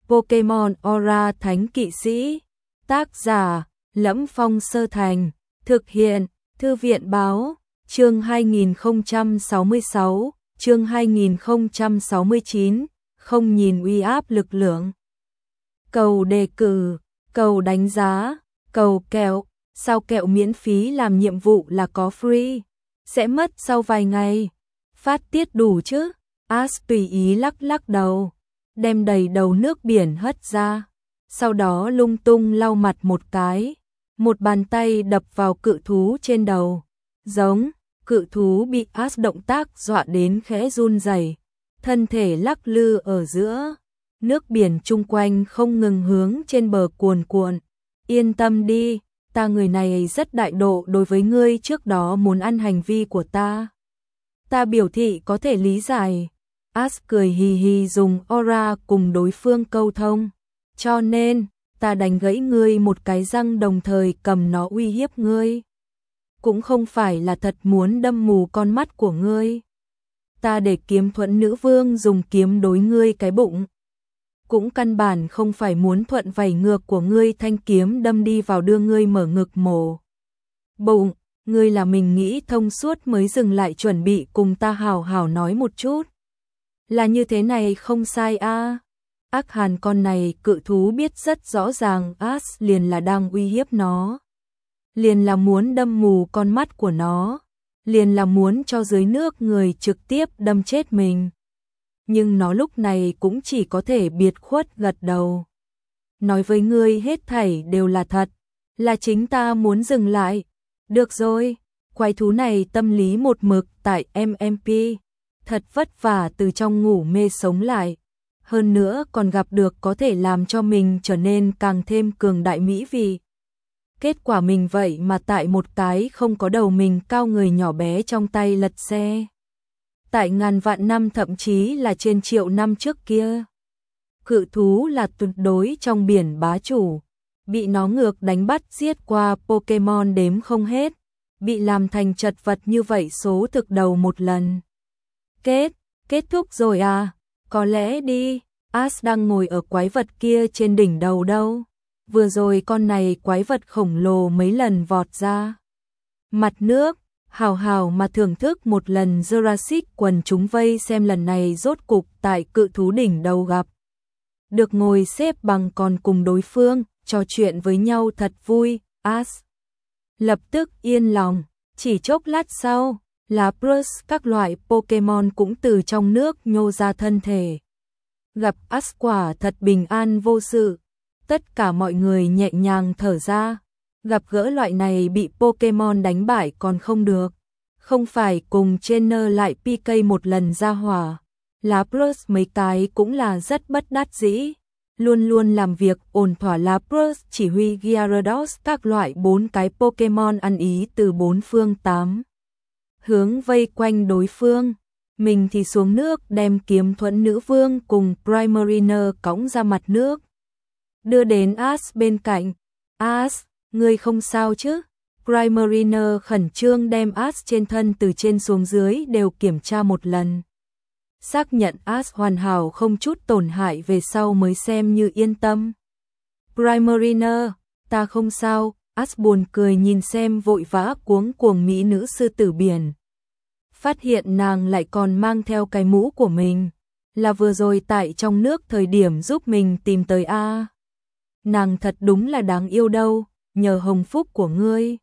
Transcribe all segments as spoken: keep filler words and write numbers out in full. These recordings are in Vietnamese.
Pokemon Aura Thánh Kỵ Sĩ. Tác giả: Lẫm Phong Sơ Thành. Thực hiện: Thư viện báo. Chương hai nghìn không trăm sáu mươi sáu, chương hai nghìn không trăm sáu mươi chín, không nhìn uy áp lực lượng. Cầu đề cử, cầu đánh giá, cầu kẹo, sao kẹo miễn phí làm nhiệm vụ là có free, sẽ mất sau vài ngày. Phát tiết đủ chứ? Ash tùy ý lắc lắc đầu, đem đầy đầu nước biển hất ra, sau đó lung tung lau mặt một cái, một bàn tay đập vào cự thú trên đầu. Giống, cự thú bị Ash động tác dọa đến khẽ run rẩy, thân thể lắc lư ở giữa, nước biển chung quanh không ngừng hướng trên bờ cuồn cuộn. Yên tâm đi, ta người này rất đại độ đối với ngươi trước đó muốn ăn hành vi của ta. Ta biểu thị có thể lý giải. Ash cười hì hì dùng aura cùng đối phương câu thông. Cho nên, ta đánh gãy ngươi một cái răng đồng thời cầm nó uy hiếp ngươi. Cũng không phải là thật muốn đâm mù con mắt của ngươi. Ta để Kiếm Thuẫn nữ vương dùng kiếm đối ngươi cái bụng. Cũng căn bản không phải muốn thuận vảy ngược của ngươi thanh kiếm đâm đi vào đưa ngươi mở ngực mổ bụng. Ngươi là mình nghĩ thông suốt mới dừng lại chuẩn bị cùng ta hào hào nói một chút. Là như thế này không sai a. À. Ác hàn con này cự thú biết rất rõ ràng Ash liền là đang uy hiếp nó. Liền là muốn đâm mù con mắt của nó. Liền là muốn cho dưới nước người trực tiếp đâm chết mình. Nhưng nó lúc này cũng chỉ có thể biệt khuất gật đầu. Nói với ngươi hết thảy đều là thật. Là chính ta muốn dừng lại. Được rồi, quái thú này tâm lý một mực tại em em pê. Thật vất vả từ trong ngủ mê sống lại. Hơn nữa còn gặp được có thể làm cho mình trở nên càng thêm cường đại mỹ vị. Kết quả mình vậy mà tại một cái không có đầu mình cao người nhỏ bé trong tay lật xe. Tại ngàn vạn năm thậm chí là trên triệu năm trước kia. Cự thú là tuyệt đối trong biển bá chủ. Bị nó ngược đánh bắt giết qua Pokemon đếm không hết. Bị làm thành chật vật như vậy số thực đầu một lần. Kết, kết thúc rồi à? Có lẽ đi, Ash đang ngồi ở quái vật kia trên đỉnh đầu đâu. Vừa rồi con này quái vật khổng lồ mấy lần vọt ra. Mặt nước, hào hào mà thưởng thức một lần Jurassic quần chúng vây xem lần này rốt cục tại cự thú đỉnh đầu gặp. Được ngồi xếp bằng còn cùng đối phương, trò chuyện với nhau thật vui, Ash lập tức yên lòng. Chỉ chốc lát sau, Lapras các loại Pokemon cũng từ trong nước nhô ra thân thể. Gặp Ash quả thật bình an vô sự. Tất cả mọi người nhẹ nhàng thở ra. Gặp gỡ loại này bị Pokemon đánh bại còn không được. Không phải cùng trainer lại pê ca một lần ra hỏa. Lapras mấy cái cũng là rất bất đắc dĩ. Luôn luôn làm việc ổn thỏa. Lapras chỉ huy Gyarados các loại bốn cái Pokemon ăn ý từ bốn phương tám hướng vây quanh đối phương. Mình thì xuống nước đem Kiếm Thuẫn nữ vương cùng Primarina cõng ra mặt nước. Đưa đến Ash bên cạnh. Ash, ngươi không sao chứ? Primarina khẩn trương đem Ash trên thân từ trên xuống dưới đều kiểm tra một lần. Xác nhận Ash hoàn hảo không chút tổn hại về sau mới xem như yên tâm. Primarina, ta không sao. Ash buồn cười nhìn xem vội vã cuống cuồng mỹ nữ sư tử biển. Phát hiện nàng lại còn mang theo cái mũ của mình. Là vừa rồi tại trong nước thời điểm giúp mình tìm tới A. Nàng thật đúng là đáng yêu đâu, nhờ hồng phúc của ngươi.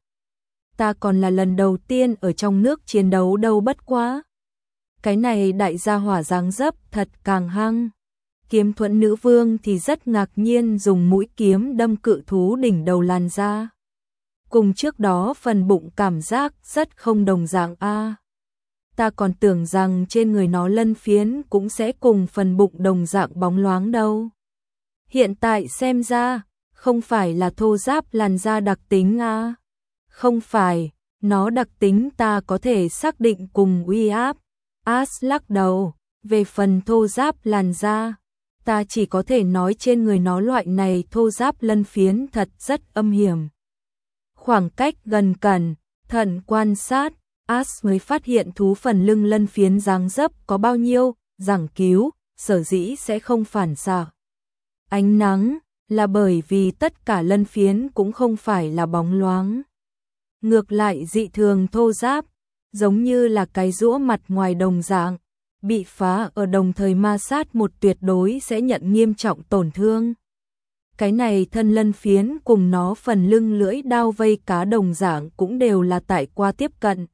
Ta còn là lần đầu tiên ở trong nước chiến đấu đâu bất quá. Cái này đại gia hỏa dáng dấp thật càng hăng. Kiếm Thuẫn nữ vương thì rất ngạc nhiên dùng mũi kiếm đâm cự thú đỉnh đầu làn ra. Cùng trước đó phần bụng cảm giác rất không đồng dạng a. Ta còn tưởng rằng trên người nó lân phiến cũng sẽ cùng phần bụng đồng dạng bóng loáng đâu. Hiện tại xem ra, không phải là thô ráp làn da đặc tính a. Không phải, nó đặc tính ta có thể xác định cùng uy áp. Ash lắc đầu, về phần thô ráp làn da, ta chỉ có thể nói trên người nó loại này thô ráp lân phiến thật rất âm hiểm. Khoảng cách gần cẩn thận quan sát, Ash mới phát hiện thú phần lưng lân phiến dáng dấp có bao nhiêu, giảng cứu, sở dĩ sẽ không phản xạ. ánh nắng, là bởi vì tất cả lân phiến cũng không phải là bóng loáng. Ngược lại dị thường thô ráp, giống như là cái rũa mặt ngoài đồng dạng, bị phá ở đồng thời ma sát một tuyệt đối sẽ nhận nghiêm trọng tổn thương. Cái này thân lân phiến cùng nó phần lưng lưỡi đao vây cá đồng dạng cũng đều là tại qua tiếp cận.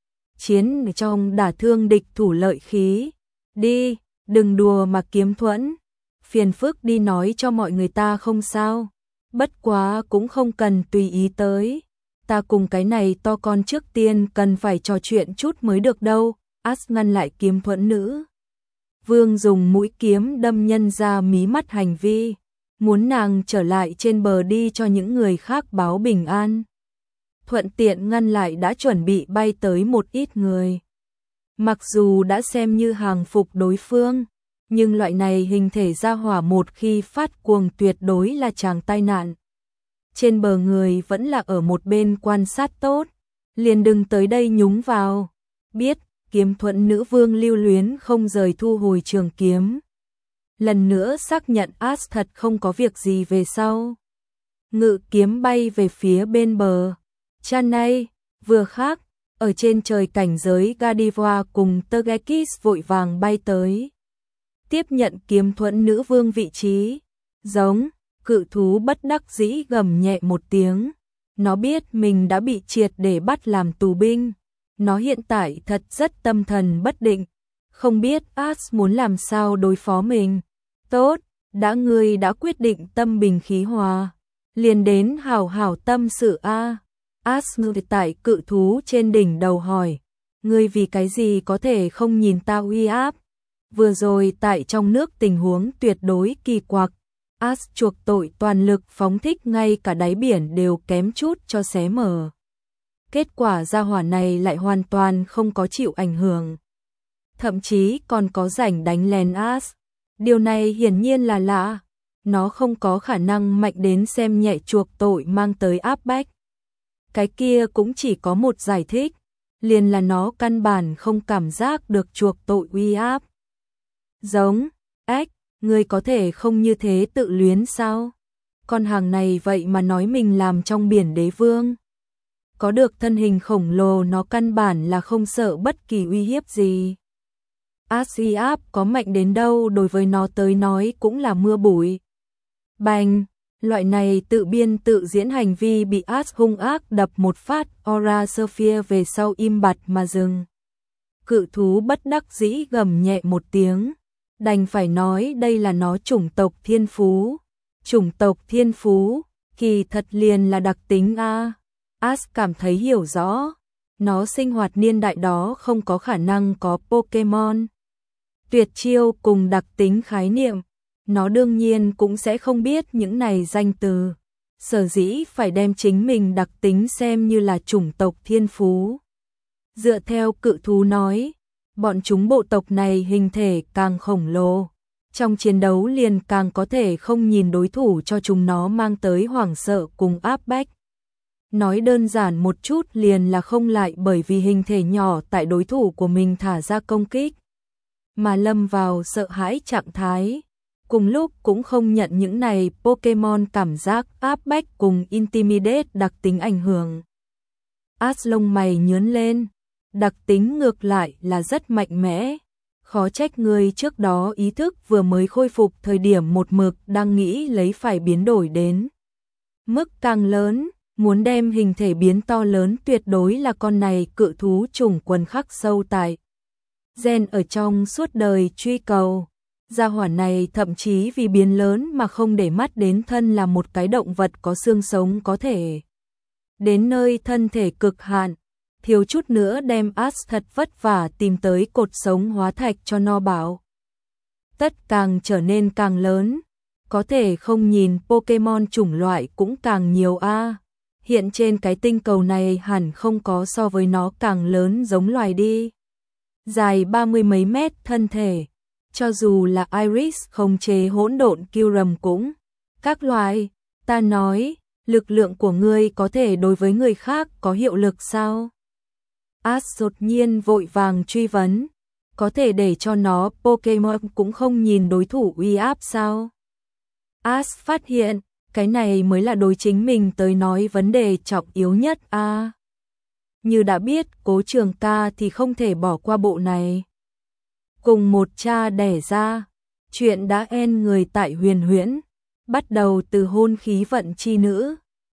Chiến trong đả thương địch thủ lợi khí. Đi, đừng đùa mà kiếm thuẫn. Phiền phức đi nói cho mọi người ta không sao. Bất quá cũng không cần tùy ý tới. Ta cùng cái này to con trước tiên cần phải trò chuyện chút mới được đâu. As ngăn lại kiếm thuẫn nữ. Vương dùng mũi kiếm đâm nhân ra mí mắt hành vi. Muốn nàng trở lại trên bờ đi cho những người khác báo bình an. Thuận tiện ngăn lại đã chuẩn bị bay tới một ít người. Mặc dù đã xem như hàng phục đối phương, nhưng loại này hình thể ra hỏa một khi phát cuồng tuyệt đối là chàng tai nạn. Trên bờ người vẫn là ở một bên quan sát tốt, liền đừng tới đây nhúng vào. Biết, kiếm thuẫn nữ vương lưu luyến không rời thu hồi trường kiếm. Lần nữa xác nhận As thật không có việc gì về sau. Ngự kiếm bay về phía bên bờ. Chanay, vừa khác, ở trên trời cảnh giới Gadiva cùng Tergekis vội vàng bay tới. Tiếp nhận kiếm thuẫn nữ vương vị trí. Giống, cự thú bất đắc dĩ gầm nhẹ một tiếng. Nó biết mình đã bị triệt để bắt làm tù binh. Nó hiện tại thật rất tâm thần bất định. Không biết As muốn làm sao đối phó mình. Tốt, đã ngươi đã quyết định tâm bình khí hòa. Liền đến hảo hảo tâm sự a. As ngự tại cự thú trên đỉnh đầu hỏi. Ngươi vì cái gì có thể không nhìn ta uy áp? Vừa rồi tại trong nước tình huống tuyệt đối kỳ quặc. As chuộc tội toàn lực phóng thích ngay cả đáy biển đều kém chút cho xé mở. Kết quả gia hỏa này lại hoàn toàn không có chịu ảnh hưởng. Thậm chí còn có rảnh đánh lén As. Điều này hiển nhiên là lạ. Nó không có khả năng mạnh đến xem nhẹ chuộc tội mang tới áp bách. Cái kia cũng chỉ có một giải thích. Liền là nó căn bản không cảm giác được chuộc tội uy áp. Giống, ếch, người có thể không như thế tự luyến sao? Con hàng này vậy mà nói mình làm trong biển đế vương. Có được thân hình khổng lồ nó căn bản là không sợ bất kỳ uy hiếp gì. As uy áp có mạnh đến đâu đối với nó tới nói cũng là mưa bụi. Bành, loại này tự biên tự diễn hành vi bị As hung ác đập một phát Aura Sophia về sau im bặt mà dừng. Cự thú bất đắc dĩ gầm nhẹ một tiếng. Đành phải nói đây là nó chủng tộc thiên phú. Chủng tộc thiên phú, kỳ thật liền là đặc tính A. As cảm thấy hiểu rõ. Nó sinh hoạt niên đại đó không có khả năng có Pokemon. Tuyệt chiêu cùng đặc tính khái niệm. Nó đương nhiên cũng sẽ không biết những này danh từ. Sở dĩ phải đem chính mình đặc tính xem như là chủng tộc thiên phú. Dựa theo cự thú nói, bọn chúng bộ tộc này hình thể càng khổng lồ. Trong chiến đấu liền càng có thể không nhìn đối thủ cho chúng nó mang tới hoảng sợ cùng áp bách. Nói đơn giản một chút liền là không lại bởi vì hình thể nhỏ tại đối thủ của mình thả ra công kích. Mà lâm vào sợ hãi trạng thái. Cùng lúc cũng không nhận những này Pokemon cảm giác áp bách cùng intimidate đặc tính ảnh hưởng. As lông mày nhướn lên. Đặc tính ngược lại là rất mạnh mẽ. Khó trách người trước đó ý thức vừa mới khôi phục thời điểm một mực đang nghĩ lấy phải biến đổi đến. Mức càng lớn, muốn đem hình thể biến to lớn tuyệt đối là con này cự thú chủng quần khắc sâu tại. Gen ở trong suốt đời truy cầu. Gia hỏa này thậm chí vì biến lớn mà không để mắt đến thân là một cái động vật có xương sống có thể. Đến nơi thân thể cực hạn, thiếu chút nữa đem As thật vất vả tìm tới cột sống hóa thạch cho no bảo. Tất càng trở nên càng lớn, có thể không nhìn Pokemon chủng loại cũng càng nhiều a. Hiện trên cái tinh cầu này hẳn không có so với nó càng lớn giống loài đi. Dài ba mươi mấy mét thân thể. Cho dù là Iris không chế hỗn độn Kyurem cũng. Các loài, ta nói, lực lượng của ngươi có thể đối với người khác có hiệu lực sao? As đột nhiên vội vàng truy vấn. Có thể để cho nó Pokemon cũng không nhìn đối thủ uy áp sao? As phát hiện, cái này mới là đối chính mình tới nói vấn đề trọng yếu nhất a. À, như đã biết, Cố Trường Ca thì không thể bỏ qua bộ này. Cùng một cha đẻ ra, chuyện đã en người tại Huyền Huyễn, bắt đầu từ hôn khí vận chi nữ,